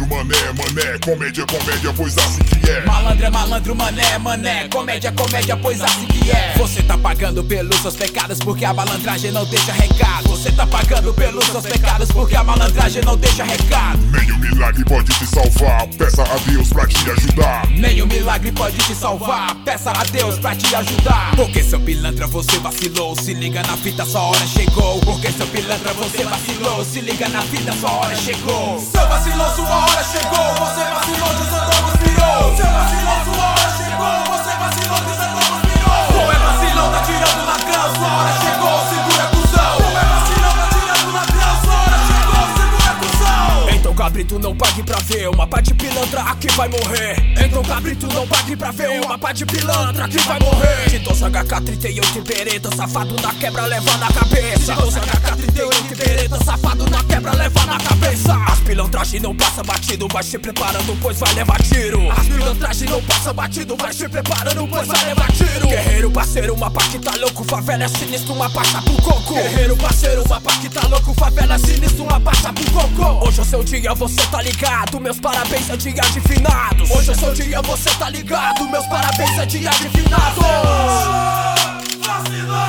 malandro, mané, comédia, pois assim que é. Malandro é malandro, mané, comédia, pois assim que é. Você tá pagando pelos seus pecados porque a malandragem não deixa recado. Você tá pagando pelos seus pecados porque a malandragem não deixa recado. Nenhum milagre pode te salvar, peça a Deus pra te ajudar. Nenhum milagre pode te salvar, peça a Deus pra te ajudar. Porque seu pilantra você vacilou, se liga na fita, sua hora chegou. Porque seu pilantra você vacilou, se liga na fita, sua hora chegou. Seu vacilou, sua hora chegou. Você vacilou, desandou, virou. Seu vacilou, sua hora chegou. Você vacilou, desandou, virou. Qual é vacilão, tá tirando ladrão, sua hora chegou, segura cuzão. Qual é vacilão, tá tirando ladrão, sua hora chegou, segura cuzão. Então cabrito não pague pra ver uma pá de pilantra aqui vai morrer. Então cabrito não pague pra ver uma pá de pilantra aqui vai morrer. De 12 HK38 e bereta, safado na quebra leva na cabeça. De 12 HK38 e bereta, safado na quebra leva na cabeça. As pilantragem não passa batido, vai se preparando pois vai levar tiro. As pilantragem não passa batido, vai se preparando pois vai levar tiro. Guerreiro parceiro, uma pá que tá louco, favela é sinistro, uma passa pro coco. Guerreiro parceiro, uma pá que tá louco, favela é sinistro, uma passa pro coco. Hoje é o seu dia, você tá ligado, meus parabéns é dia de finados. Hoje é o seu dia, você tá ligado, meus parabéns é dia de finados. Vacilou,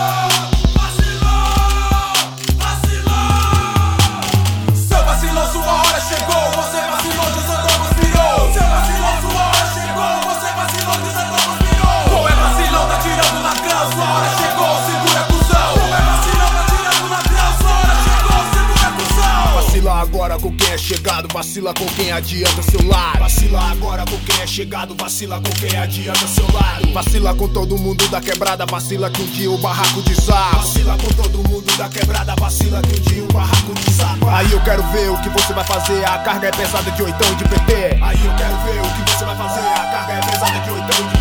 seu vacilou, sua hora chegou. Você vacilou, desandou, virou. Seu vacilou, sua hora chegou. Você vacilou, desandou, virou. Qual é vacilão, tá tirando ladrão, sua hora chegou, segura cuzão. Qual é vacilão, tá tirando ladrão, sua hora chegou, segura cuzão. Vacila agora com quem é chegado, vacila com quem adianta seu lado. Vacila agora com quem é chegado, vacila com quem adianta seu lado. Vacila com todo mundo da quebrada, vacila que um dia o barraco desaba. Vacila com todo mundo da quebrada, vacila que um dia o barraco desaba. Aí eu quero ver o que você vai fazer, a carga é pesada de oitão de PT. Aí eu quero ver o que você vai fazer, a carga é pesada de oitão de PT.